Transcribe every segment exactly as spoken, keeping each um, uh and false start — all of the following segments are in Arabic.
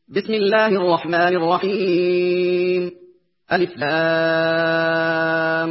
بسم الله الرحمن الرحيم. ألف لام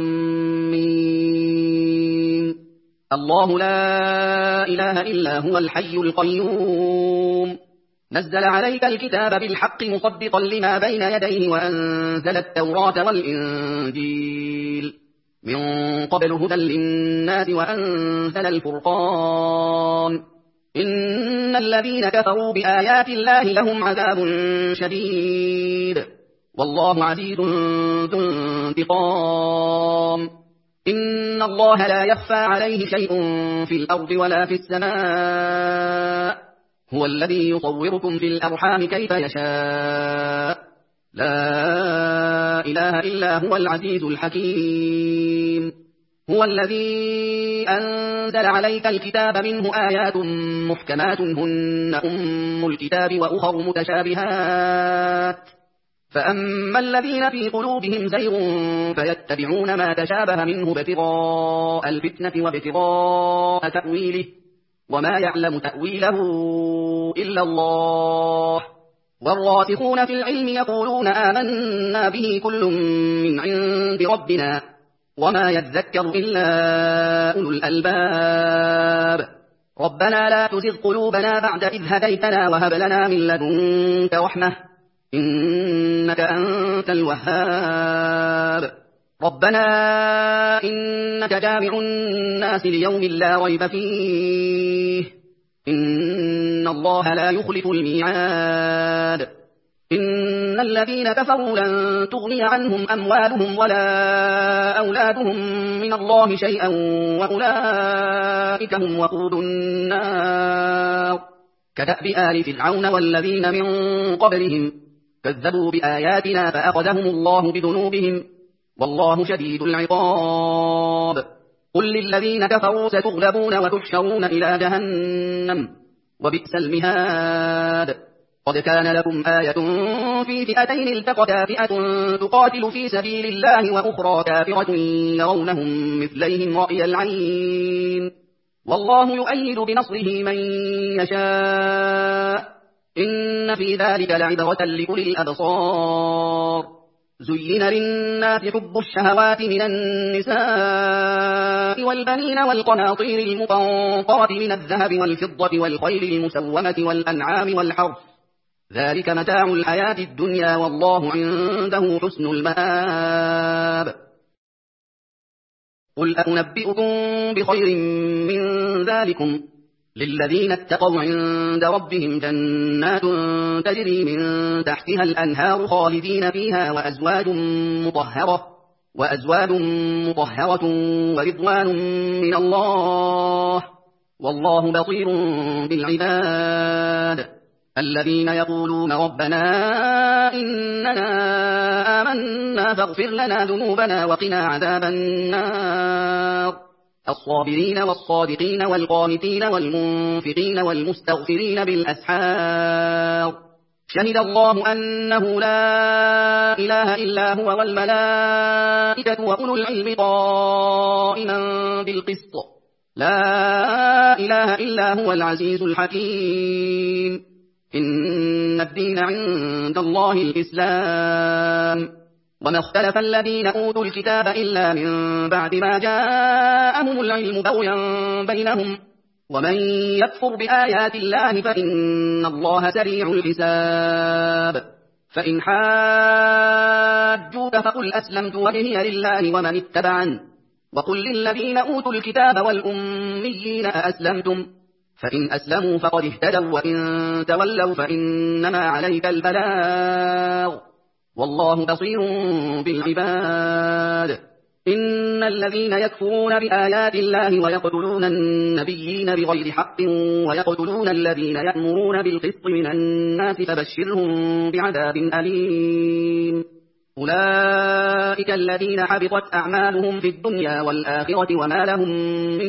ميم. الله لا إله إلا هو الحي القيوم نزل عليك الكتاب بالحق مصدقا لما بين يديه وأنزل التوراة والإنجيل من قبل هدى للناس وأنزل الفرقان إن الذين كفروا بآيات الله لهم عذاب شديد والله عزيز ذو انتقام. إن الله لا يخفى عليه شيء في الأرض ولا في السماء هو الذي يصوركم في الأرحام كيف يشاء لا إله إلا هو العزيز الحكيم. هو الذي أنزل عليك الكتاب منه آيات محكمات هن أم الكتاب وأخر متشابهات فأما الذين في قلوبهم زيغ فيتبعون ما تشابه منه ابتغاء الفتنة وابتغاء تأويله وما يعلم تأويله إلا الله والراسخون في العلم يقولون آمنا به كل من عند ربنا وما يذكر إلا أولو الألباب. ربنا لا تزغ قلوبنا بعد إذ هديتنا وهب لنا من لدنك رحمة إنك أنت الوهاب. ربنا إنك جامع الناس ليوم لا ريب فيه إن الله لا يخلف الميعاد. إن الذين كفروا لن تغني عنهم أموالهم ولا أولادهم من الله شيئا وأولئك هم وقود النار كدأب آل فرعون والذين من قبلهم كذبوا بآياتنا فأخذهم الله بذنوبهم والله شديد العقاب. قل للذين كفروا ستغلبون وتحشرون إلى جهنم وبئس المهاد. قد كان لكم آية في فئتين التقتا فئة تقاتل في سبيل الله وأخرى كافرة يرونهم مثليهم رأي العين والله يؤيد بنصره من يشاء إن في ذلك لعبرة لأولي الأبصار. زين للناس حب الشهوات من النساء والبنين والقناطير المقنطرة من الذهب والفضة والخيل المسومة والأنعام والحرث ذلك متاع الحياة الدنيا والله عنده حسن المآب. قل أنبئكم بخير من ذلكم للذين اتقوا عند ربهم جنات تجري من تحتها الأنهار خالدين فيها وأزواج مطهرة وأزواج مطهرة ورضوان من الله والله بصير بالعباد. الذين يقولون ربنا إننا آمنا فاغفر لنا ذنوبنا وقنا عذاب النار. الصابرين والصادقين والقانتين والمنفقين والمستغفرين بالأسحار. شهد الله أنه لا إله إلا هو والملائكة وأولو العلم قائما بالقسط لا إله إلا هو العزيز الحكيم. إن الدين عند الله الإسلام وما اختلف الذين أوتوا الكتاب إلا من بعد ما جاءهم العلم بغيا بينهم ومن يكفر بآيات الله فإن الله سريع الحساب. فإن حاجوك فقل أسلمت وجهي لله ومن اتبعن وقل للذين أوتوا الكتاب والأميين أأسلمتم فإن أسلموا فقد اهتدوا وإن تولوا فإنما عليك البلاغ والله بصير بالعباد. إن الذين يكفرون بآيات الله ويقتلون النبيين بغير حق ويقتلون الذين يأمرون بالقسط من الناس فبشرهم بعذاب أليم. أولئك الذين حبطت أعمالهم في الدنيا والآخرة وما لهم من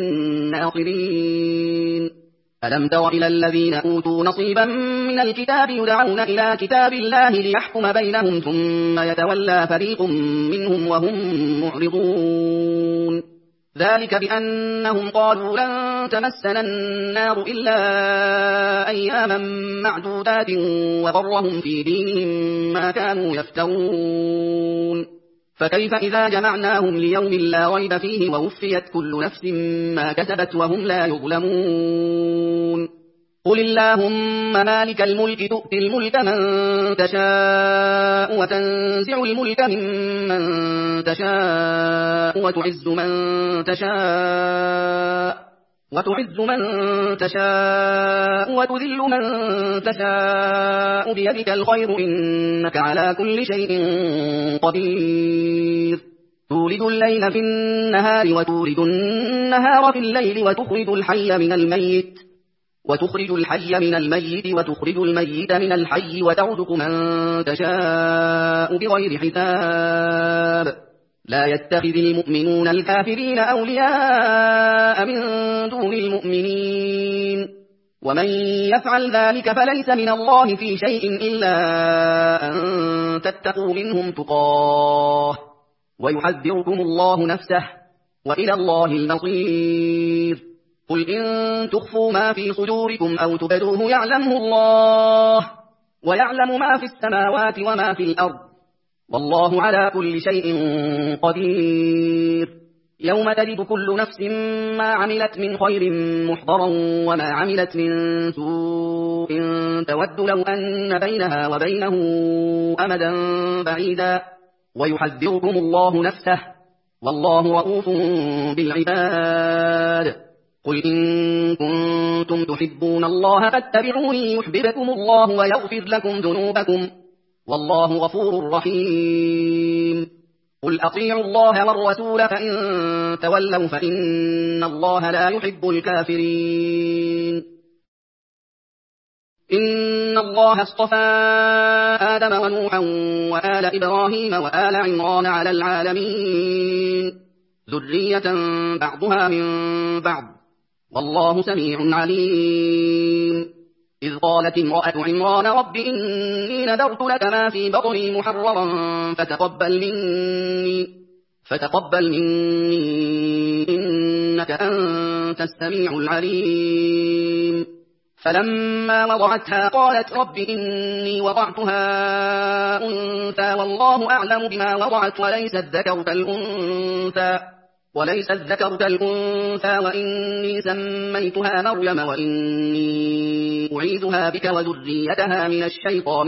ناصرين. ألم تر إلى الذين أوتوا نصيبا من الكتاب يدعون إلى كتاب الله ليحكم بينهم ثم يتولى فريق منهم وهم معرضون. ذلك بأنهم قالوا لن تمسنا النار إلا أياما معدودات وغرهم في دينهم ما كانوا يفترون فكيف إذا جمعناهم ليوم لا ريب فيه ووفيت كل نفس ما كسبت وهم لا يظلمون قل اللهم مالك الملك تؤتي الملك من تشاء وتنزع الملك ممن تشاء وتعز من تشاء وتعز من تشاء وتذل من تشاء بيدك الخير إنك على كل شيء قدير تولد الليل في النهار وتولد النهار في الليل وتخرج الحي من الميت وتخرج الحي من الميت وتخرج الميت من الحي وترزق من تشاء بغير حساب لا يتخذ المؤمنون الكافرين أولياء من دون المؤمنين ومن يفعل ذلك فليس من الله في شيء إلا أن تتقوا منهم تقاه ويحذركم الله نفسه وإلى الله المصير قل إن تخفوا ما في صدوركم أو تبدوه يعلمه الله ويعلم ما في السماوات وما في الأرض والله على كل شيء قدير يوم تجد كل نفس ما عملت من خير محضرا وما عملت من سوء تود لو أن بينها وبينه أمدا بعيدا ويحذركم الله نفسه والله رؤوف بالعباد قل إن كنتم تحبون الله فاتبعوني يحببكم الله ويغفر لكم ذنوبكم والله غفور رحيم قل أطيعوا الله والرسول فإن تولوا فإن الله لا يحب الكافرين إن الله اصطفى آدم ونوحا وآل إبراهيم وآل عمران على العالمين ذرية بعضها من بعض والله سميع عليم إذ قالت امرأة عمران رب إني نذرت لك ما في بطني محررا فتقبل مني فتقبل مني إنك أنت السميع العليم فلما وضعتها قالت رب إني وضعتها أنثى والله أعلم بما وضعت وليس الذكر كالأنثى وليس الذكر كالأنثى وإني سميتها مريم وإني أعيذها بك وذريتها من الشيطان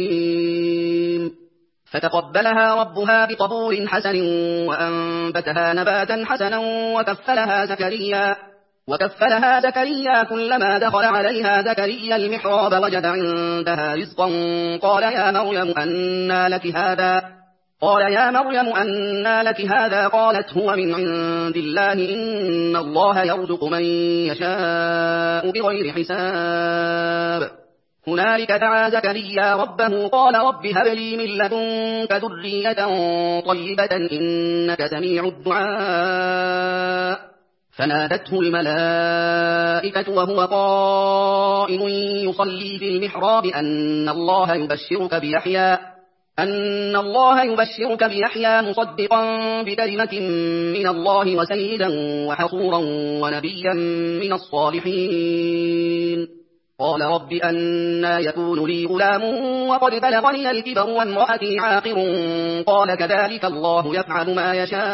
الرجيم فتقبلها ربها بقبول حسن وأنبتها نباتا حسنا وكفلها زكريا وكفلها زكريا كلما دخل عليها زكريا المحراب وجد عندها رزقا قال يا مريم أنى لك هذا قال يا مريم أنى لك هذا قالت هو من عند الله إن الله يرزق من يشاء بغير حساب هنالك دعا زكريا ربه قال رب هب لي من لدنك ذرية طيبة إنك سميع الدعاء فنادته الملائكة وهو قائم يصلي في المحراب أن الله يبشرك بيحيى أن الله يبشرك بيحيى مصدقا بكلمة من الله وسيدا وحصورا ونبيا من الصالحين قال رب أنى يكون لي غلام وقد بلغني الكبر وامرأتي عاقر قال كذلك الله يفعل ما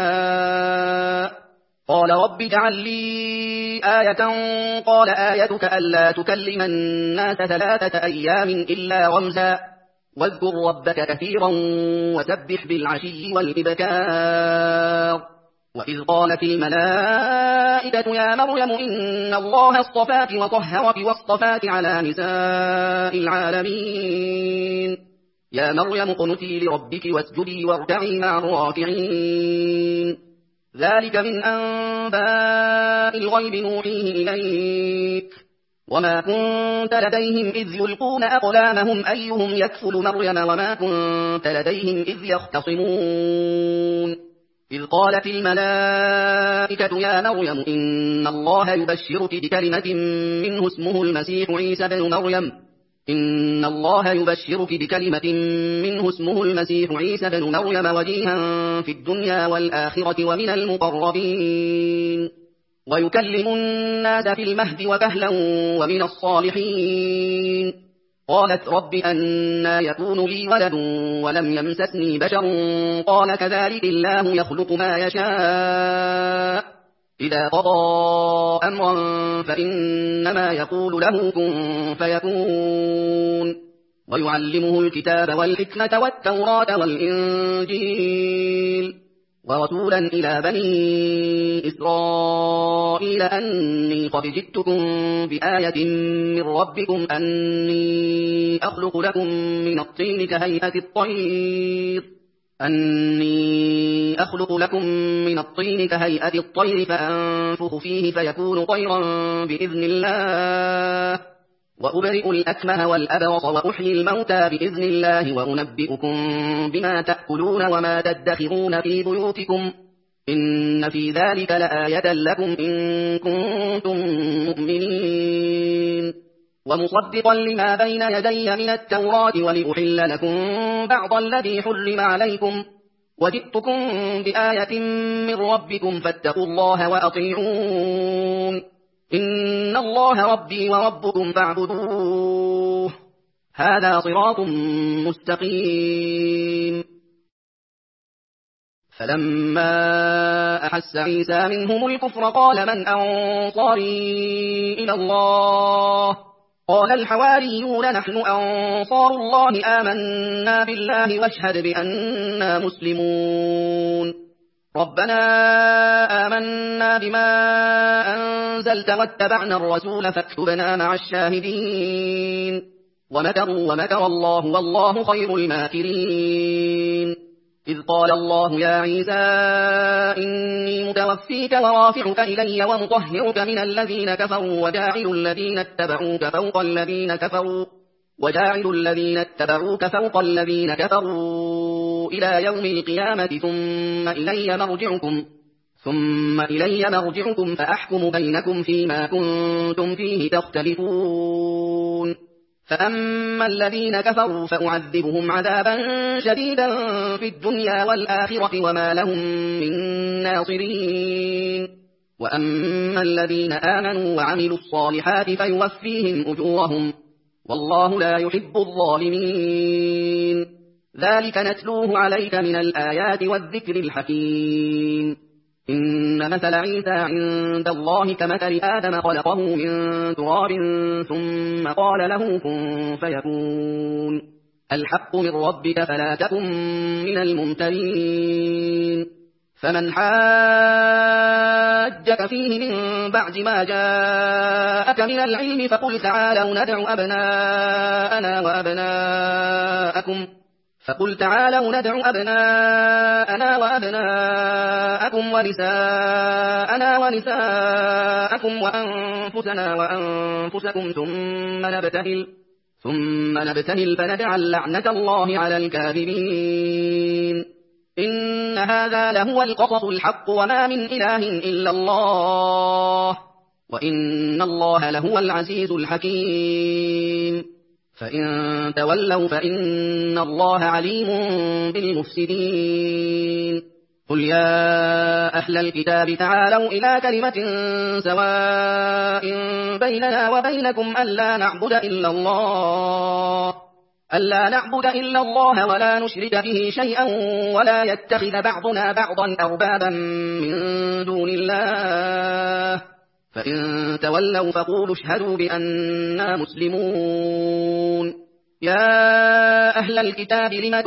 يشاء قال رب اجعل لي آية قال آيتك ألا تكلم الناس ثلاثة أيام إلا رمزا واذكر ربك كثيرا وسبح بالعشي والإبكار وإذ قالت الملائكة يا مريم إن الله اصطفاك وطهرك واصطفاك على نساء العالمين يا مريم اقنتي لربك واسجدي واركعي مع الراكعين ذلك من أنباء الغيب نوحيه إليك وما كنت لديهم إذ يلقون أقلامهم أيهم يكفل مريم وما كنت لديهم إذ يختصمون إذ قالت الملائكة يا مريم إن الله يبشرك بكلمة منه اسمه المسيح عيسى بن مريم إن الله يبشرك بكلمة منه اسمه المسيح عيسى بن مريم وجيها في الدنيا والآخرة ومن المقربين ويكلم الناس في المهد وكهلا ومن الصالحين. قالت رب أنى يكون لي ولد ولم يمسسني بشر قال كذلك الله يخلق ما يشاء إذا قضى أمرا فإنما يقول له كن فيكون. ويعلمه الكتاب والحكمة والتوراة والإنجيل ورسولا إلى بني إسرائيل أني قد جئتكم بآية من ربكم أني أخلق لكم من الطين كهيئة الطير أني أخلق لكم من الطين كهيئة الطير فأنفخ فيه فيكون طيرا بإذن الله وأبرئ الأكمه والأبرص وأحيي الموتى بإذن الله وأنبئكم بما تأكلون وما تدخرون في بيوتكم إن في ذلك لآية لكم إن كنتم مؤمنين. ومصدقا لما بين يدي من التوراة ولأحل لكم بعض الذي حرم عليكم وجئتكم بآية من ربكم فاتقوا الله وأطيعون إن الله ربي وربكم فاعبدوه هذا صراط مستقيم. فلما أحس عيسى منهم الكفر قال من أنصاري إلى الله قال الحواريون نحن أنصار الله آمنا بالله واشهد بأننا مسلمون. ربنا آمنا بما أنزلت واتبعنا الرسول فاكتبنا مع الشاهدين. ومكروا ومكر الله والله خير الماكرين. إذ قال الله يا عيسى إني متوفيك ورافعك إلي ومطهرك من الذين كفروا وجاعل الذين اتبعوك فوق الذين كفروا وجاعل الذين اتبعوك فوق الذين كفروا إلى يوم القيامة ثم إلي مرجعكم ثم إلي مرجعكم فأحكم بينكم فيما كنتم فيه تختلفون. فأما الذين كفروا فأعذبهم عذابا شديدا في الدنيا والآخرة وما لهم من ناصرين. وأما الذين آمنوا وعملوا الصالحات فيوفيهم أجورهم والله لا يحب الظالمين. ذلك نتلوه عليك من الآيات والذكر الحكيم. إن مثل عيسى عند الله كمثل آدم خلقه من تراب ثم قال له كن فيكون. الحق من ربك فلا تكن من الممترين. فمن حاجك فيه من بعد ما جاءك من العلم فقل تعالوا ندع أبناءنا وأبناءكم فقل تعالوا ندع أبناءنا وأبناءكم ونساءنا ونساءكم وأنفسنا وأنفسكم ثم نبتهل ثم نبتهل فنجعل لعنة الله على الكاذبين. إن هذا لهو القصص الحق وما من إله إلا الله وإن الله لهو العزيز الحكيم. فإن تولوا فإن الله عليم بالمفسدين. قل يا أهل الكتاب تعالوا إلى كلمة سواء بيننا وبينكم ألا نعبد إلا الله ألا نعبد إلا الله ولا نشرك به شيئا ولا يتخذ بعضنا بعضا أربابا من دون الله فإن تولوا فقولوا اشهدوا بأننا مسلمون. يا أهل الكتاب لم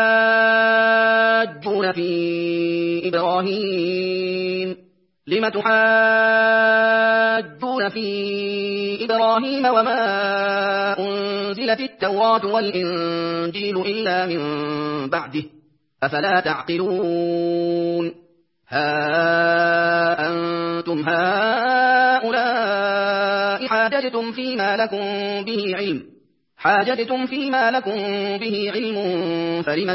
تحاجون في إبراهيم لم تحاجون في إبراهيم وما أنزلت التوراة والإنجيل إلا من بعده أفلا تعقلون. ها أنتم هؤلاء حاججتم فيما لكم به علم حاججتم فيما لكم به علم فلم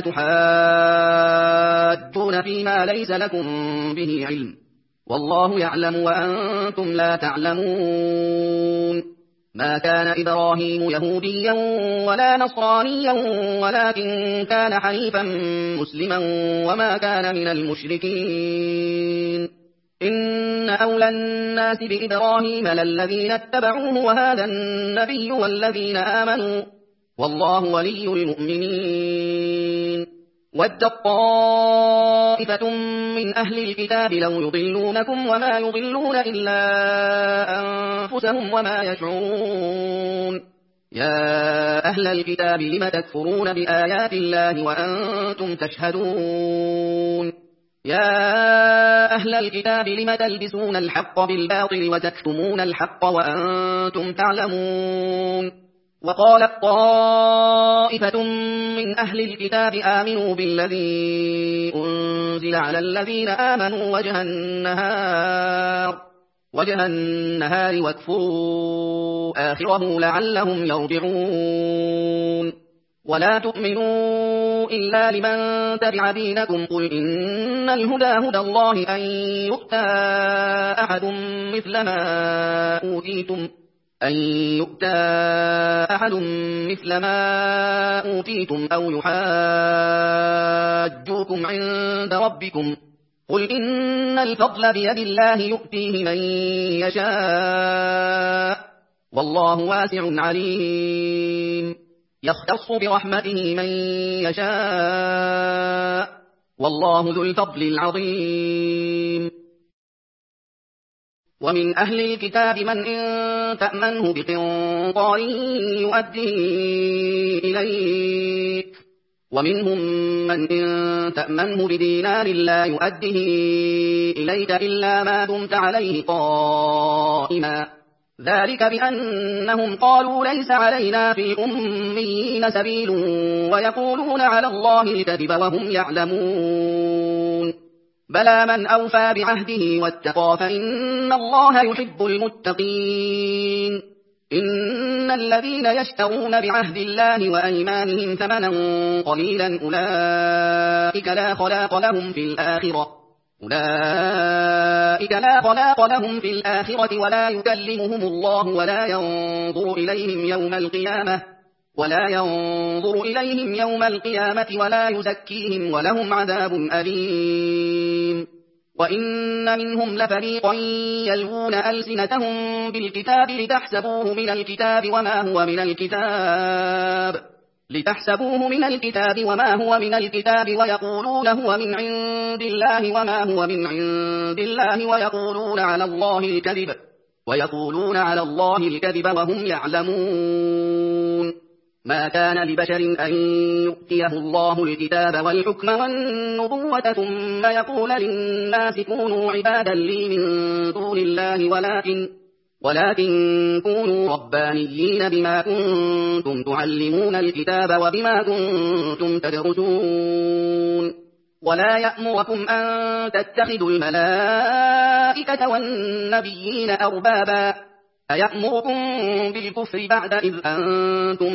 تحاجون فيما ليس لكم به علم والله يعلم وأنتم لا تعلمون. ما كان إبراهيم يهوديا ولا نصرانيا ولكن كان حنيفا مسلما وما كان من المشركين. إن أولى الناس بإبراهيم للذين اتبعوه وهذا النبي والذين آمنوا والله ولي المؤمنين. ودت طائفة من أهل الكتاب لو يضلونكم وما يضلون إلا أنفسهم وما يشعرون. يا أهل الكتاب لم تكفرون بآيات الله وأنتم تشهدون. يا أهل الكتاب لم تلبسون الحق بالباطل وتكتمون الحق وأنتم تعلمون. وقالت طائفة من أهل الكتاب آمنوا بالذي أنزل على الذين آمنوا وجه النهار وجه النهار واكفروا آخره لعلهم يرجعون. ولا تؤمنوا إلا لمن تبع دينكم قل إن الهدى هدى الله أن يؤتى أحد مثل ما أوتيتم أن يؤتى أحد مثل ما أوتيتم أو يحاجوكم عند ربكم قل إن الفضل بيد الله يؤتيه من يشاء والله واسع عليم. يختص برحمته من يشاء والله ذو الفضل العظيم. ومن أهل الكتاب من إن تأمنه بقنطار يؤديه إليك ومنهم من إن تأمنه بدينار لا يؤديه إليك إلا ما دمت عليه قائما ذلك بأنهم قالوا ليس علينا في الأميين سبيل ويقولون على الله الكذب وهم يعلمون. بلى من أوفى بعهده واتقى فإن الله يحب المتقين. إن الذين يشترون بعهد الله وأيمانهم ثمنا قليلا أولئك لا خلاق لهم في الآخرة أولئك لا خلاق لهم في الآخرة ولا يكلمهم الله ولا ينظر إليهم يوم القيامة ولا ينظر إليهم يوم القيامة ولا يزكيهم ولهم عذاب أليم. وإن منهم لفريقا يلوون ألسنتهم بالكتاب لتحسبوه من الكتاب وما هو من الكتاب لتحسبوه من الكتاب وما هو من الكتاب ويقولون هو من عند الله وما هو من عند الله ويقولون على الله الكذب ويقولون على الله الكذب وهم يعلمون. ما كان لبشر أن يؤتيه الله الكتاب والحكم والنبوة ثم يقول للناس كونوا عبادا لي من دون الله ولكن ولكن كونوا ربانيين بما كنتم تعلمون الكتاب وبما كنتم تدرسون. ولا يأمركم أن تتخذوا الملائكة والنبيين أربابا أيأمركم بالكفر بعد إذ أنتم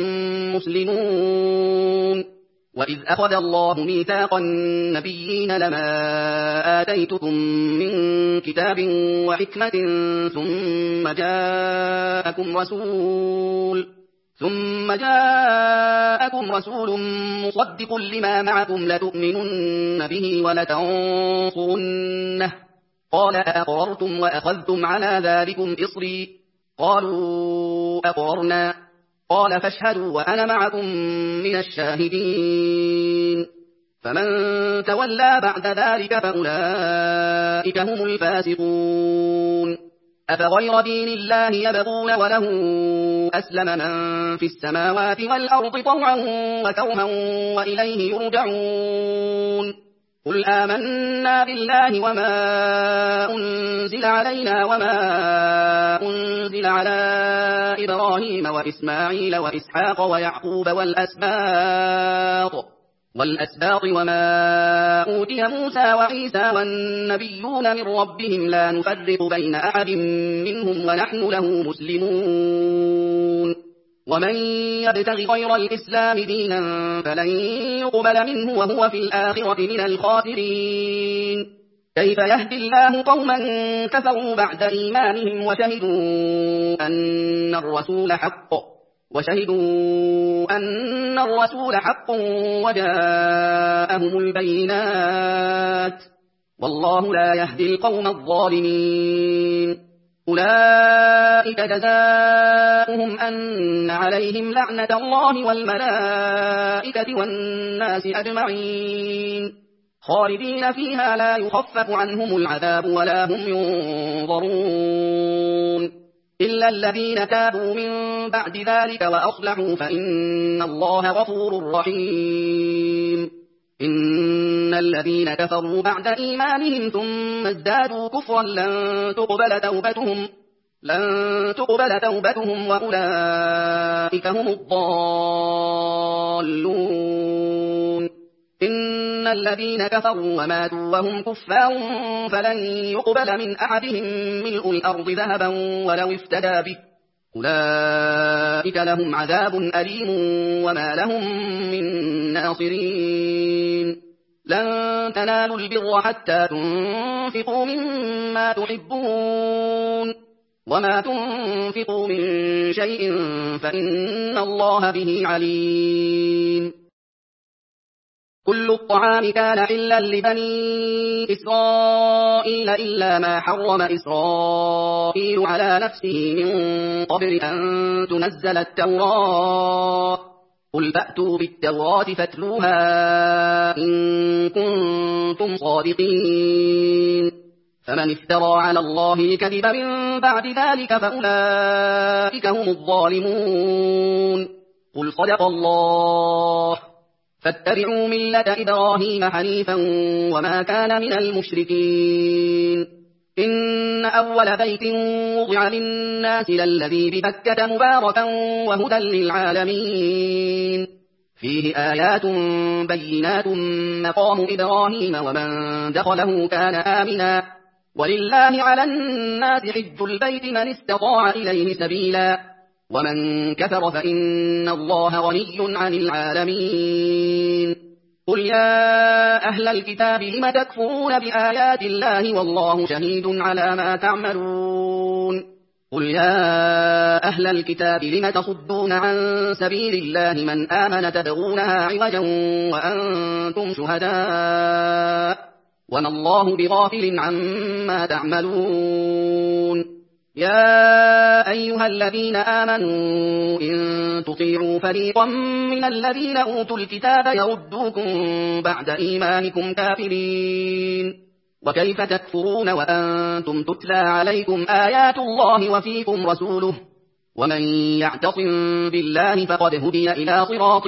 مسلمون. وإذ أخذ الله ميثاق النبيين لما آتيتكم من كتاب وحكمة ثم جاءكم رسول ثم جاءكم رسول مصدق لما معكم لتؤمنن به ولتنصرنه قال أأقررتم وأخذتم على ذلكم إصري قالوا أقررنا قال فاشهدوا وأنا معكم من الشاهدين. فمن تولى بعد ذلك فأولئك هم الفاسقون. أفغير دين الله يبغون وله أسلم من في السماوات والأرض طوعا وكرها وإليه يرجعون. قل آمنا بالله وما أنزل علينا وما أنزل على إبراهيم وإسماعيل وإسحاق ويعقوب والأسباط والأسباط وما أوتي موسى وعيسى والنبيون من ربهم لا نفرق بين أحد منهم ونحن له مسلمون. ومن يبتغ غير الإسلام دينا فلن يقبل منه وهو في الآخرة من الخاسرين. كيف يهدي الله قوما كفروا بعد إيمانهم وشهدوا أن الرسول حق وشهدوا أن الرسول حق وجاءهم البينات والله لا يهدي القوم الظالمين. أولئك جزاؤهم أن عليهم لعنة الله والملائكة والناس أجمعين خالدين فيها لا يخفف عنهم العذاب ولا هم ينظرون إلا الذين تابوا من بعد ذلك وأصلحوا فإن الله غفور رحيم. إن الذين كفروا بعد إيمانهم ثم ازدادوا كفرا لن تقبل توبتهم لن تقبل توبتهم وأولئك هم الضالون. إن الذين كفروا وماتوا وهم كفار فلن يقبل من أحدهم ملء الأرض ذهبا ولو افتدى به أولئك لهم عذاب أليم وما لهم من ناصرين. لن تنالوا البر حتى تنفقوا مما تحبون وما تنفقوا من شيء فإن الله به عليم. كل الطعام كان حلا لبني إسرائيل إلا ما حرم إسرائيل على نفسه من قبل أن تنزل التوراة قل فأتوا بالتوراة فاتلوها إن كنتم صادقين. فمن افترى على الله الكذب من بعد ذلك فأولئك هم الظالمون. قل صدق الله فاتبعوا ملة إبراهيم حنيفا وما كان من المشركين. إن أول بيت وضع للناس للذي ببكة مباركا وهدى للعالمين فيه آيات بينات مقام إبراهيم ومن دخله كان آمنا ولله على الناس حج البيت من استطاع إليه سبيلا ومن كفر فإن الله غني عن العالمين. قل يا أهل الكتاب لم تكفرون بآيات الله والله شهيد على ما تعملون. قل يا أهل الكتاب لم تصدون عن سبيل الله من آمن تبغونها عوجا وأنتم شهداء وما الله بغافل عما تعملون. يا أيها الذين آمنوا إن تطيعوا فريقا من الذين أوتوا الكتاب يردوكم بعد إيمانكم كافرين وكيف تكفرون وأنتم تتلى عليكم آيات الله وفيكم رسوله ومن يعتصم بالله فقد هدي إلى صراط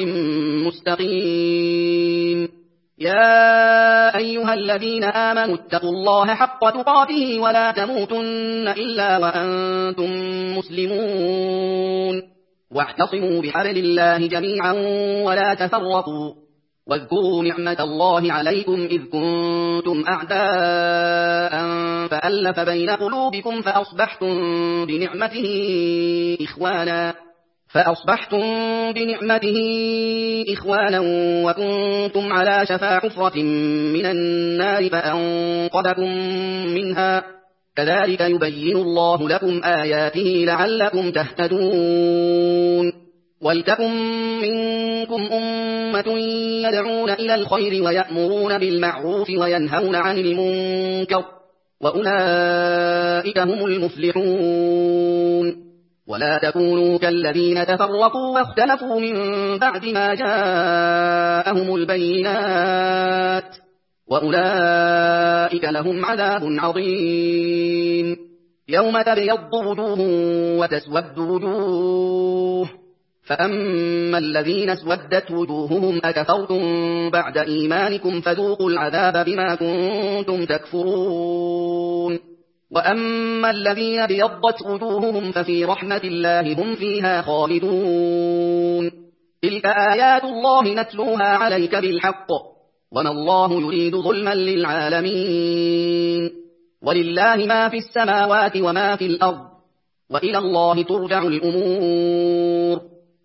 مستقيم. يا أيها الذين آمنوا اتقوا الله حق تقاته ولا تموتن إلا وأنتم مسلمون واعتصموا بحبل الله جميعا ولا تفرقوا واذكروا نعمة الله عليكم إذ كنتم أعداء فألف بين قلوبكم فأصبحتم بنعمته إخوانا فأصبحتم بنعمته إخوانا وكنتم على شفا حفرة من النار فأنقذكم منها كذلك يبين الله لكم آياته لعلكم تهتدون. ولتكن منكم أمة يدعون إلى الخير ويأمرون بالمعروف وينهون عن المنكر وأولئك هم المفلحون. ولا تكونوا كالذين تفرقوا واختلفوا من بعد ما جاءهم البينات وأولئك لهم عذاب عظيم. يوم تبيض وجوه وتسود وجوه فأما الذين اسودت وجوههم أكفرتم بعد إيمانكم فذوقوا العذاب بما كنتم تكفرون. وأما الذين ابيضت وجوههم ففي رحمة الله هم فيها خالدون. تلك آيات الله نتلوها عليك بالحق وما الله يريد ظلما للعالمين. ولله ما في السماوات وما في الأرض وإلى الله ترجع الأمور.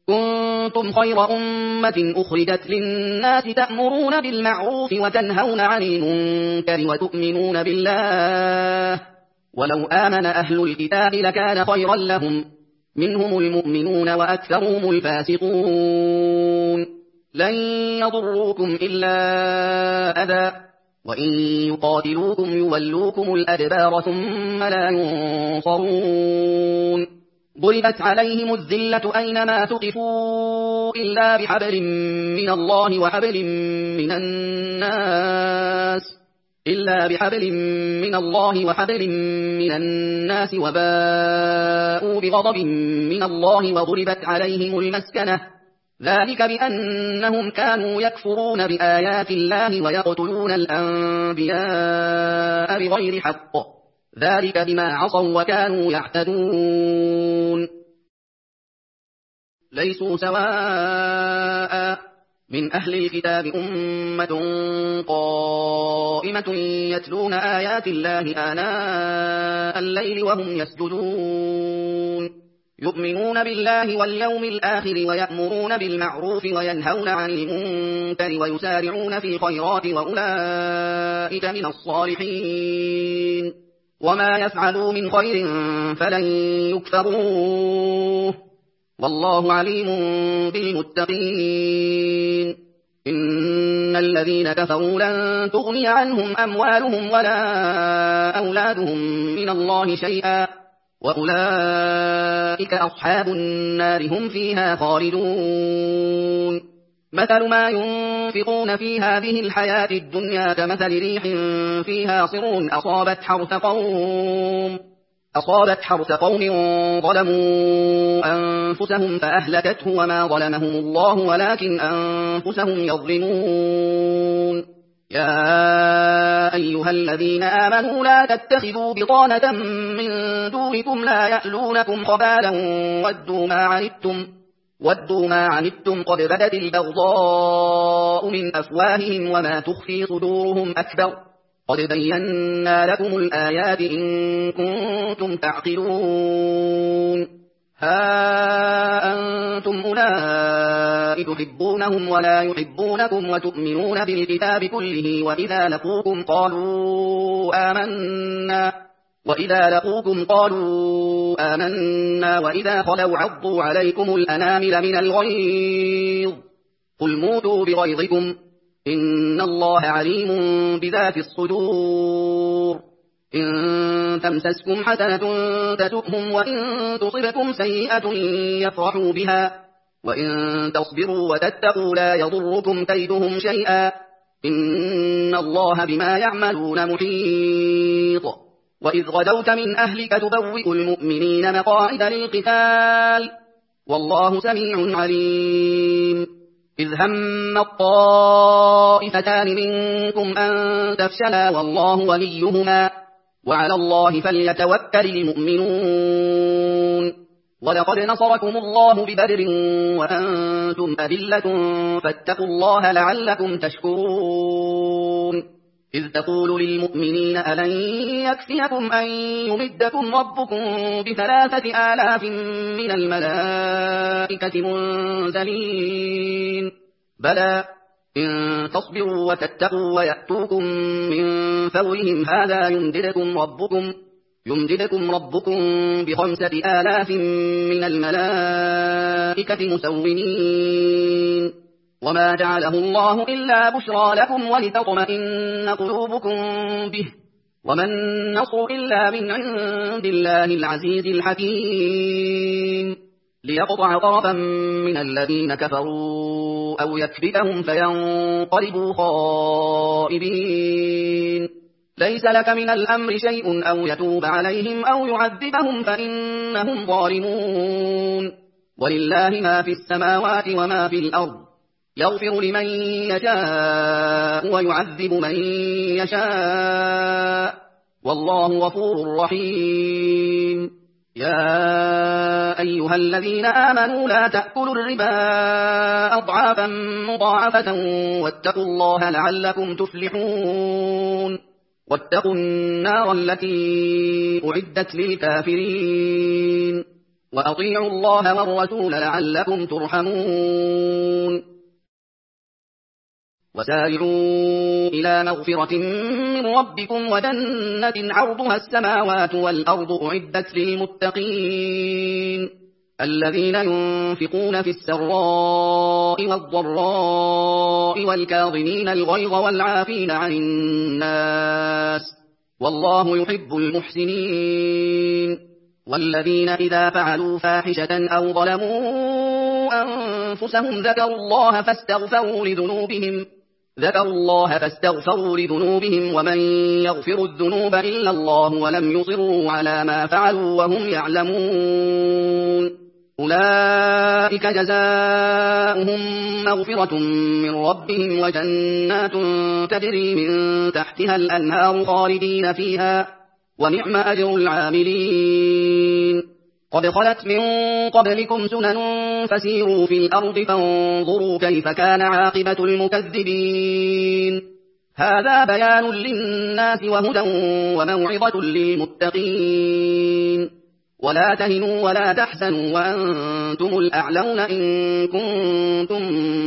كنتم خير أمة أخرجت للناس تأمرون بالمعروف وتنهون عن المنكر وتؤمنون بالله ولو آمن أهل الكتاب لكان خيرا لهم منهم المؤمنون وأكثرهم الفاسقون لن يضروكم إلا أذى وإن يقاتلوكم يولوكم الأدبار ثم لا ينصرون ضربت عليهم الذلة أينما ثقفوا إلا بحبل من الله وحبل من الناس إلا بحبل من الله وحبل من الناس وباءوا بغضب من الله وضربت عليهم المسكنة ذلك بأنهم كانوا يكفرون بآيات الله ويقتلون الأنبياء بغير حق ذلك بما عصوا وكانوا يعتدون ليسوا سواء من أهل الكتاب أمة قائمة يتلون آيات الله آناء الليل وهم يسجدون يؤمنون بالله واليوم الآخر ويأمرون بالمعروف وينهون عن المنكر ويسارعون في الخيرات وأولئك من الصالحين وما يفعلوا من خير فلن يكفروه والله عليم بالمتقين إن الذين كفروا لن تغني عنهم أموالهم ولا أولادهم من الله شيئا وأولئك أصحاب النار هم فيها خالدون مثل ما ينفقون في هذه الحياة الدنيا كمثل ريح فيها صر أصابت حرث قوم أصابت حرث قوم ظلموا أنفسهم فأهلكته وما ظلمهم الله ولكن أنفسهم يظلمون يا أيها الذين آمنوا لا تتخذوا بطانة من دونكم لا يألونكم خبالا ودوا ما عنتم ودوا ما عنتم قد بدت البغضاء من أفواههم وما تخفي صدورهم أكبر قد بينا لكم الآيات إن كنتم تعقلون ها أنتم أولئك تحبونهم ولا يحبونكم وتؤمنون بالكتاب كله وإذا لقوكم قالوا آمنا وإذا لقوكم قالوا آمنا وإذا خلوا عضوا عليكم الأنامل من الغيظ قل موتوا بغيظكم إن الله عليم بذات الصدور إن تمسسكم حسنة تسؤهم وإن تصبكم سيئة يفرحوا بها وإن تصبروا وتتقوا لا يضركم كيدهم شيئا إن الله بما يعملون محيط وإذ غدوت من أهلك تبوئ المؤمنين مقاعد للقتال والله سميع عليم إذ هم الطائفتان منكم أن تفشلا والله وليهما وعلى الله فليتوكل المؤمنون ولقد نصركم الله ببدر وأنتم أذلة فاتقوا الله لعلكم تشكرون إذ تقول للمؤمنين ألن يكفيكم أن يمدكم ربكم بثلاثة آلاف من الملائكة منزلين بلى إن تصبروا وتتقوا ويأتوكم من فورهم هذا يمددكم ربكم يمددكم ربكم بخمسة آلاف من الملائكة مسومين وما جعله الله إلا بشرى لكم ولتطمئن قلوبكم به وما النصر إلا من عند الله العزيز الحكيم ليقطع طرفا من الذين كفروا أو يكبتهم فينقلبوا خائبين ليس لك من الأمر شيء أو يتوب عليهم أو يعذبهم فإنهم ظالمون ولله ما في السماوات وما في الأرض يغفر لمن يشاء ويعذب من يشاء والله غفور رحيم يا أيها الذين آمنوا لا تأكلوا الربا أضعافا مضاعفة واتقوا الله لعلكم تفلحون واتقوا النار التي أعدت للكافرين وأطيعوا الله والرسول لعلكم ترحمون وسارعوا إلى مغفرة من ربكم وجنة عرضها السماوات والأرض أعدت للمتقين الذين ينفقون في السراء والضراء والكاظمين الغيظ والعافين عن الناس والله يحب المحسنين والذين إذا فعلوا فاحشة أو ظلموا أنفسهم ذكروا الله فاستغفروا لذنوبهم ذكروا الله فاستغفروا لذنوبهم ومن يغفر الذنوب إلا الله ولم يصروا على ما فعلوا وهم يعلمون أولئك جزاؤهم مغفرة من ربهم وجنات تجري من تحتها الأنهار خالدين فيها ونعم أجر العاملين قد خلت من قبلكم سنن فسيروا في الأرض فانظروا كيف كان عاقبة المكذبين هذا بيان للناس وهدى وموعظة للمتقين ولا تهنوا ولا تحزنوا وأنتم الأعلون إن كنتم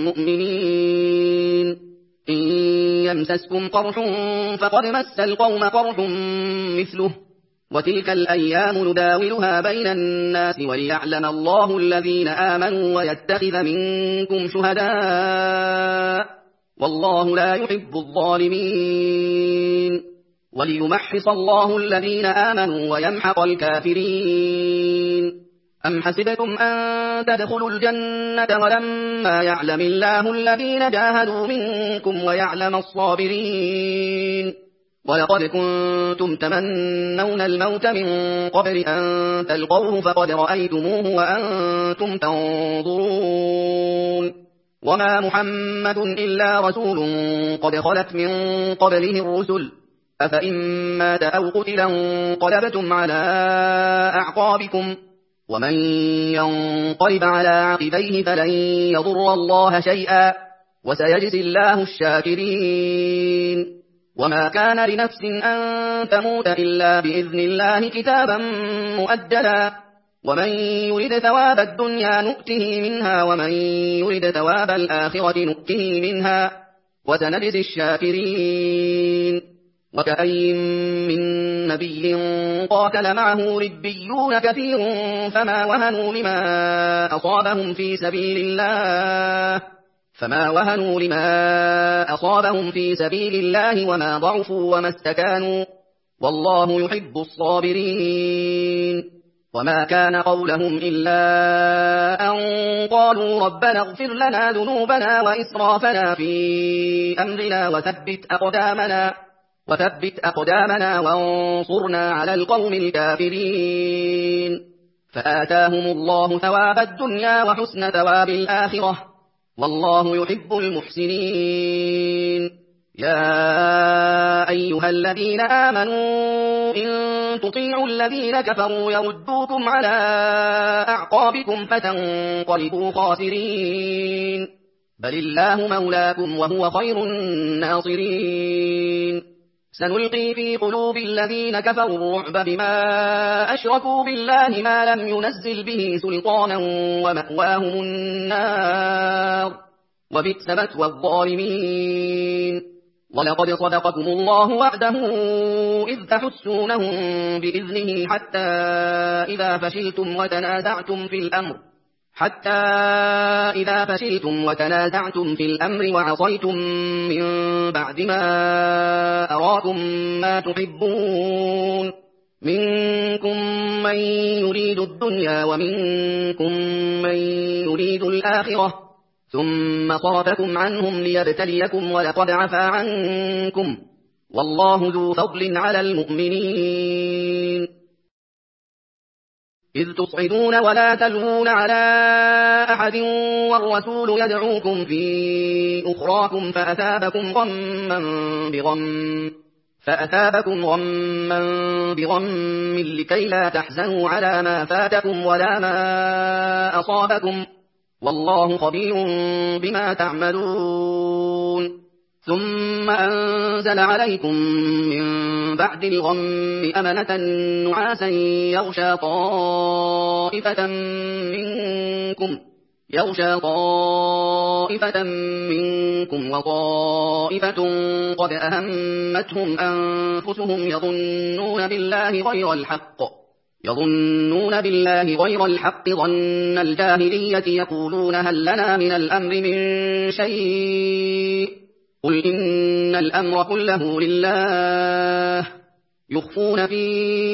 مؤمنين إن يمسسكم قرح فقد مس القوم قرح مثله وتلك الأيام نداولها بين الناس وليعلم الله الذين آمنوا ويتخذ منكم شهداء والله لا يحب الظالمين وليمحص الله الذين آمنوا ويمحق الكافرين أم حسبتم أن تدخلوا الجنة ولما يعلم الله الذين جاهدوا منكم ويعلم الصابرين ولقد كنتم تمنون الموت من قبل أن تلقوه فقد رأيتموه وأنتم تنظرون وما محمد إلا رسول قد خلت من قبله الرسل أفإن مات أو قتلا انقلبتم على أعقابكم ومن ينقلب على عقبيه فلن يضر الله شيئا وسيجزي الله الشاكرين وما كان لنفس أن تموت إلا بإذن الله كتابا مؤجلا ومن يرد ثواب الدنيا نؤته منها ومن يرد ثواب الآخرة نؤته منها وسنجزي الشاكرين وكأين من نبي قاتل معه ربيون كثير فما وهنوا لما أصابهم في سبيل الله فما وهنوا لما أصابهم في سبيل الله وما ضعفوا وما استكانوا والله يحب الصابرين وما كان قولهم إلا أن قالوا ربنا اغفر لنا ذنوبنا وإسرافنا في أمرنا وثبت أقدامنا وثبت أقدامنا وانصرنا على القوم الكافرين فآتاهم الله ثواب الدنيا وحسن ثواب الآخرة والله يحب المحسنين يا أيها الذين آمنوا إن تطيعوا الذين كفروا يردوكم على أعقابكم فتنقلبوا خاسرين بل الله مولاكم وهو خير الناصرين سنلقي في قلوب الذين كفروا الرعب بما أشركوا بالله ما لم ينزل به سلطانا ومأواهم النار وبئس مثوى الظالمين ولقد صدقكم الله وعده إذ تحسونهم بإذنه حتى إذا فشلتم وتنازعتم في الأمر حتى إذا فشلتم وتنازعتم في الأمر وعصيتم من بعد ما أراكم ما تحبون منكم من يريد الدنيا ومنكم من يريد الآخرة ثم صرفكم عنهم ليبتليكم ولقد عفا عنكم والله ذو فضل على المؤمنين إذ تصعدون ولا تلوون على أحد والرسول يدعوكم في أخراكم فأثابكم غما بغم فأثابكم غما بغم لكي لا تحزنوا على ما فاتكم ولا ما أصابكم والله خبير بما تعملون ثم أنزل عليكم من بعد الغم أمنة نعاسا يغشى طائفة منكم يغشى طائفة منكم وطائفة قد أهمتهم أنفسهم يظنون بالله غير الحق يظنون بالله غير الحق ظن الجاهلية يقولون هل لنا من الأمر من شيء قل إن الأمر كله لله يخفون في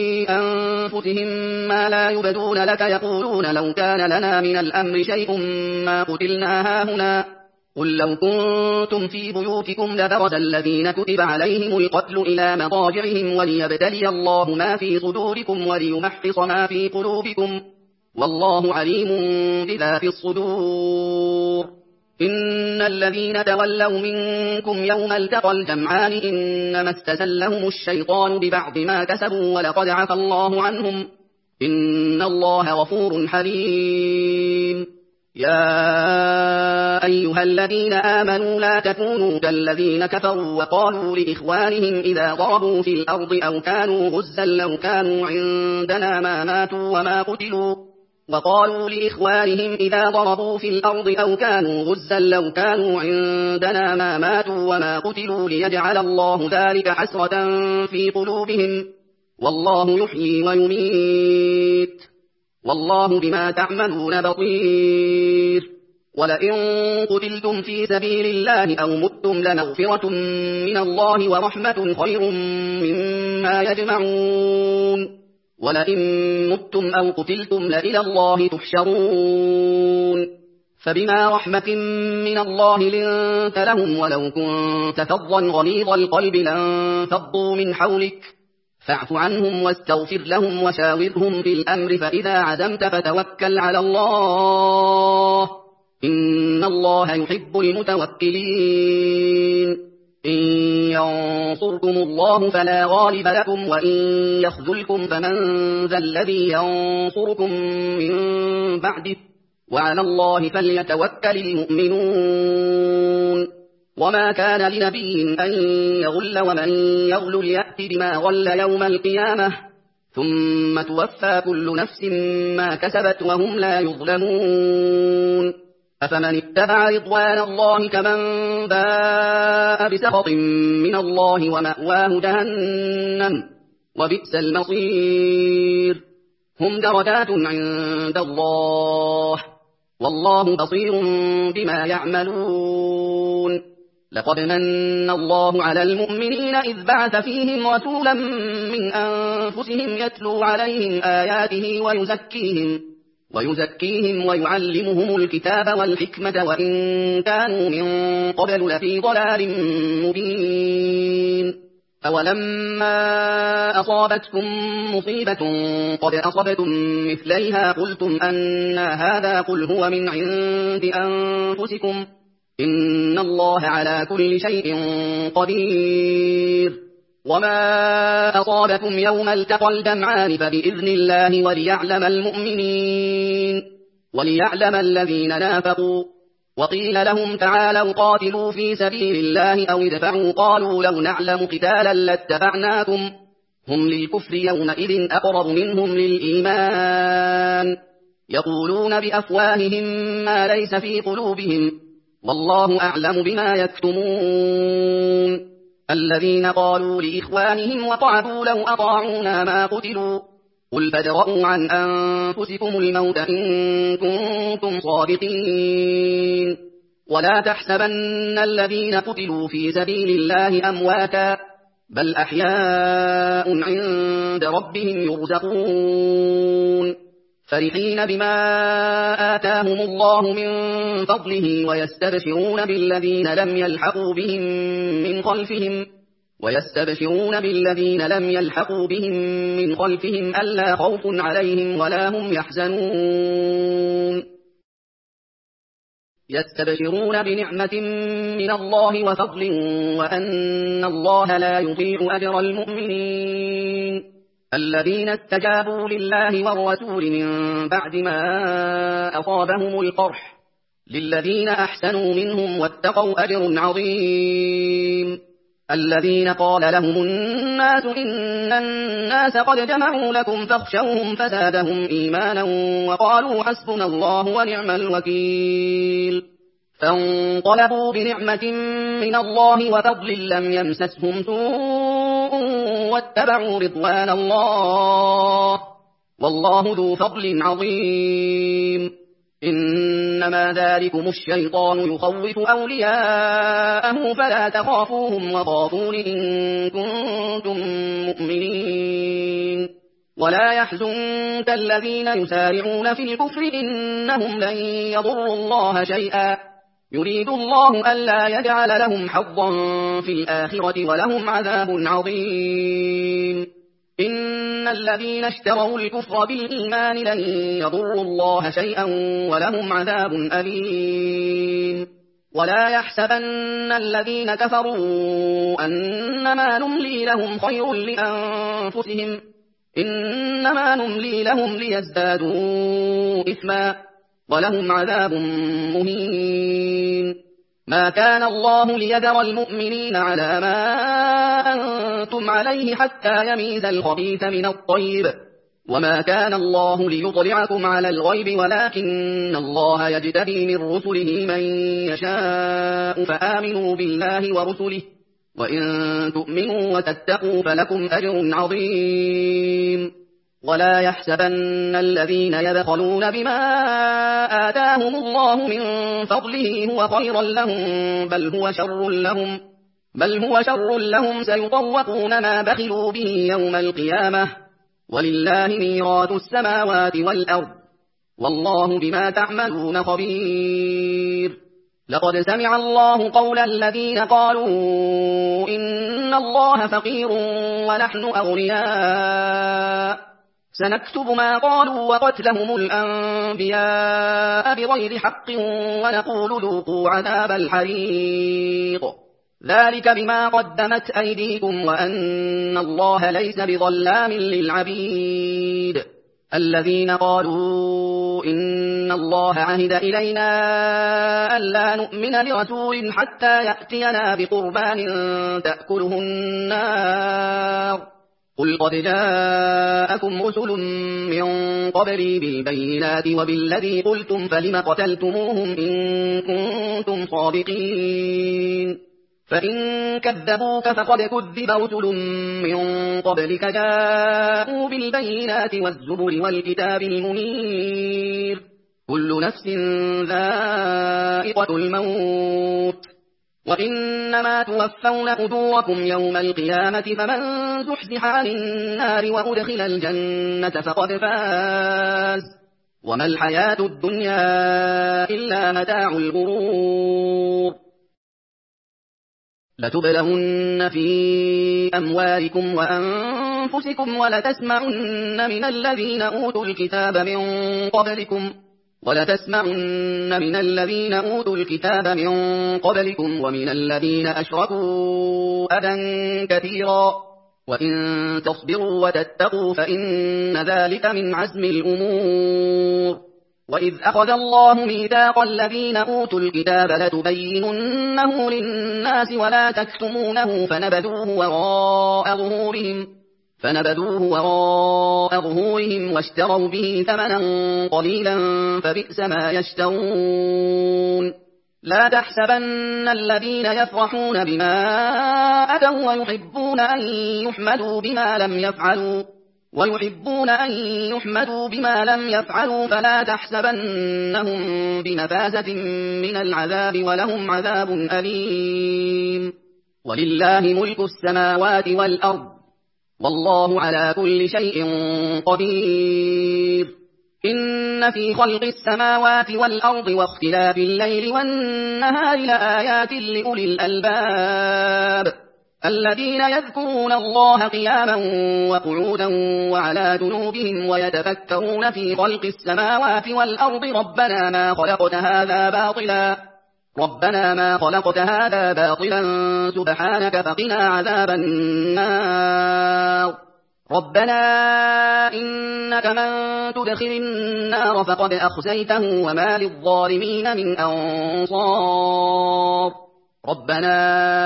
أنفسهم ما لا يبدون لك يقولون لو كان لنا من الأمر شيء ما قتلنا هاهنا قل لو كنتم في بيوتكم لبرز الذين كتب عليهم القتل إلى مضاجعهم وليبتلي الله ما في صدوركم وليمحص ما في قلوبكم والله عليم بذات الصدور إن الذين تولوا منكم يوم التقى الجمعان إنما استزلهم الشيطان ببعض ما كسبوا ولقد عفى الله عنهم إن الله غفور حليم يا أيها الذين آمنوا لا تكونوا كالذين كفروا وقالوا لإخوانهم إذا ضربوا في الأرض أو كانوا غزا لو كانوا عندنا ما ماتوا وما قتلوا وقالوا لإخوانهم إذا ضربوا في الأرض أو كانوا غزا لو كانوا عندنا ما ماتوا وما قتلوا ليجعل الله ذلك حسرة في قلوبهم والله يحيي ويميت والله بما تعملون بصير ولئن قتلتم في سبيل الله أو متم لمغفرة من الله ورحمة خير مما يجمعون ولئن متم أو قتلتم لإلى الله تحشرون فبما رحمة من الله لنت لهم ولو كنت فظا غليظ القلب لانفضوا من حولك فاعف عنهم واستغفر لهم وشاورهم في الأمر فإذا عزمت فتوكل على الله إن الله يحب المتوكلين إن ينصركم الله فلا غالب لكم وإن يخذلكم فمن ذا الذي ينصركم من بعده وعلى الله فليتوكل المؤمنون وما كان لنبي أن يغل ومن يغل ليأتي بما غل يوم القيامة ثم توفى كل نفس ما كسبت وهم لا يظلمون أفمن اتبع رضوان الله كمن باء بسخط من الله ومأواه جهنم وبئس المصير هم درجات عند الله والله بصير بما يعملون لقد من الله على المؤمنين إذ بعث فيهم رسولا من أنفسهم يتلو عليهم آياته ويزكيهم ويزكيهم ويعلمهم الكتاب والحكمة وإن كانوا من قبل لفي ضلال مبين أولما أصابتكم مصيبة قد أصبتم مثليها قلتم أن هذا قل هو من عند أنفسكم إن الله على كل شيء قدير وما أصابكم يوم التقى الجمعان فبإذن الله وليعلم المؤمنين وليعلم الذين نافقوا وقيل لهم تعالوا قاتلوا في سبيل الله أو ادفعوا قالوا لو نعلم قتالا لاتبعناكم هم للكفر يومئذ أقرب منهم للإيمان يقولون بأفواههم ما ليس في قلوبهم والله أعلم بما يكتمون الذين قالوا لإخوانهم وقعدوا لو أطاعونا ما قتلوا قل فادرءوا عن أنفسكم الموت إن كنتم صادقين ولا تحسبن الذين قتلوا في سبيل الله أمواتا بل أحياء عند ربهم يرزقون فرحين بما آتاهم الله من فضله ويستبشرون بالذين لم يلحقوا بهم من خلفهم ويستبشرون بالذين لم يلحقوا بهم من خلفهم ألا خوف عليهم ولا هم يحزنون يستبشرون بنعمة من الله وفضل وأن الله لا يضيع أجر المؤمنين الذين استجابوا لله والرسول من بعد ما أصابهم القرح للذين أحسنوا منهم واتقوا أجر عظيم الذين قال لهم الناس إن الناس قد جمعوا لكم فاخشوهم فزادهم إيمانا وقالوا حسبنا الله ونعم الوكيل فانقلبوا بنعمة من الله وفضل لم يمسسهم سوء واتبعوا رضوان الله والله ذو فضل عظيم إنما ذلكم الشيطان يخوف أولياءه فلا تخافوهم وخافون إن كنتم مؤمنين ولا يحزنك الذين يسارعون في الكفر إنهم لن يضروا الله شيئا يريد الله ألا يجعل لهم حظا في الآخرة ولهم عذاب عظيم إن الذين اشتروا الكفر بالإيمان لن يضروا الله شيئا ولهم عذاب أليم ولا يحسبن الذين كفروا أنما نملي لهم خير لأنفسهم إنما نملي لهم ليزدادوا إثما ولهم عذاب مهين ما كان الله ليذر المؤمنين على ما أنتم عليه حتى يميز الخبيث من الطيب وما كان الله ليطلعكم على الغيب ولكن الله يجتبي من رسله من يشاء فآمنوا بالله ورسله وإن تؤمنوا وتتقوا فلكم أجر عظيم ولا يحسبن الذين يبخلون بما آتاهم الله من فضله هو خيرا لهم بل هو شر لهم بل هو شر لهم سيطوقون ما بخلوا به يوم القيامة ولله ميراث السماوات والأرض والله بما تعملون خبير لقد سمع الله قول الذين قالوا إن الله فقير ونحن أغنياء سنكتب ما قالوا وقتلهم الأنبياء بغير حق ونقول ذوقوا عذاب الحريق ذلك بما قدمت أيديكم وأن الله ليس بظلام للعبيد الذين قالوا إن الله عهد إلينا ألا نؤمن لرسول حتى يأتينا بقربان تأكله النار قل قد جاءكم رسل من قبلي بالبينات وبالذي قلتم فلم قتلتموهم إن كنتم صادقين فإن كذبوك فقد كذب رسل من قبلك جاءوا بالبينات والزبر والكتاب المنير كل نفس ذائقة الموت وإنما توفون أجوركم يوم القيامة فمن زحزح عن النار وأدخل الجنة فقد فاز وما الحياة الدنيا إلا متاع الغرور لتبلغن في أموالكم وأنفسكم ولتسمعن من الذين أوتوا الكتاب من قبلكم ولتسمعن من الذين أوتوا الكتاب من قبلكم ومن الذين أشركوا أذى كثيرا وإن تصبروا وتتقوا فإن ذلك من عزم الأمور وإذ أخذ الله ميثاق الذين أوتوا الكتاب لتبيننه للناس ولا تكتمونه فنبذوه وراء ظهورهم فنبذوه وراء ظهورهم واشتروا به ثمنا قليلا فبئس ما يشترون لا تحسبن الذين يفرحون بما أتوا ويحبون أن يحمدوا بما لم يفعلوا ويحبون أن يحمدوا بما لم يفعلوا فلا تحسبنهم بمفازة من العذاب ولهم عذاب أليم ولله ملك السماوات والأرض والله على كل شيء قدير إن في خلق السماوات والأرض واختلاف الليل والنهار لآيات لأولي الألباب الذين يذكرون الله قياما وقعودا وعلى جنوبهم ويتفكرون في خلق السماوات والأرض ربنا ما خلقت هذا باطلا ربنا ما خلقت هذا باطلا سبحانك فقنا عذاب النار ربنا إنك من تدخل النار فقد أخزيته وما للظالمين من أنصار ربنا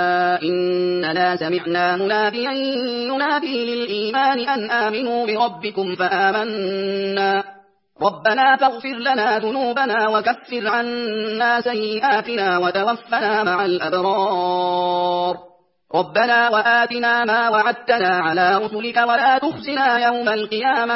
إننا سمعنا مناديا ينادي للإيمان أن آمنوا بربكم فآمنا ربنا فاغفر لنا ذنوبنا وكفر عنا سيئاتنا وتوفنا مع الأبرار ربنا وآتنا ما وعدتنا على رسلك ولا تخزنا يوم القيامة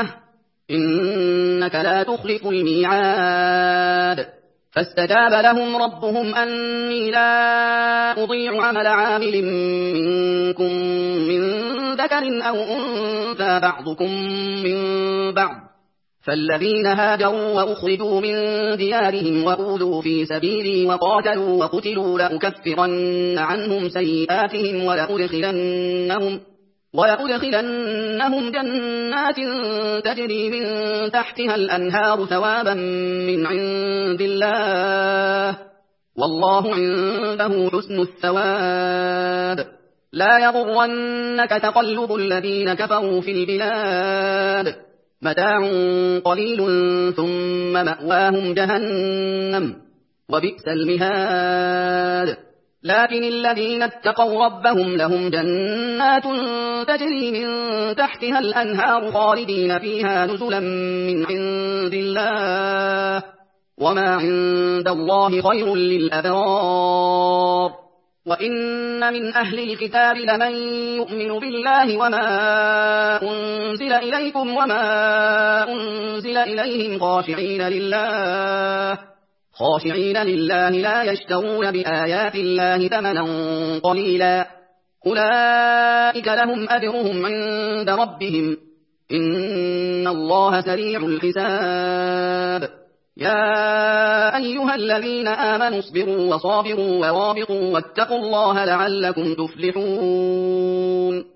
إنك لا تخلف الميعاد فاستجاب لهم ربهم أني لا أضيع عمل عامل منكم من ذكر أو أنثى بعضكم من بعض فالذين هاجروا وأخرجوا من ديارهم وأوذوا في سبيلي وقاتلوا وقتلوا لأكفرن عنهم سيئاتهم ولأدخلنهم, ولأدخلنهم جنات تجري من تحتها الأنهار ثوابا من عند الله والله عنده حسن الثواب لا يغرنك تقلب الذين كفروا في البلاد متاع قليل ثم مأواهم جهنم وبئس المهاد لكن الذين اتقوا ربهم لهم جنات تجري من تحتها الأنهار خالدين فيها نزلا من عند الله وما عند الله خير للأبرار وإن من أهل الكتاب لمن يؤمن بالله وما أنزل إليكم وما أنزل إليهم خاشعين لله خاشعين لله لا يشترون بآيات الله ثمنا قليلا أولئك لهم أجرهم عند ربهم إن الله سريع الحساب يا أيها الذين آمنوا اصبروا وصابروا ورابطوا واتقوا الله لعلكم تفلحون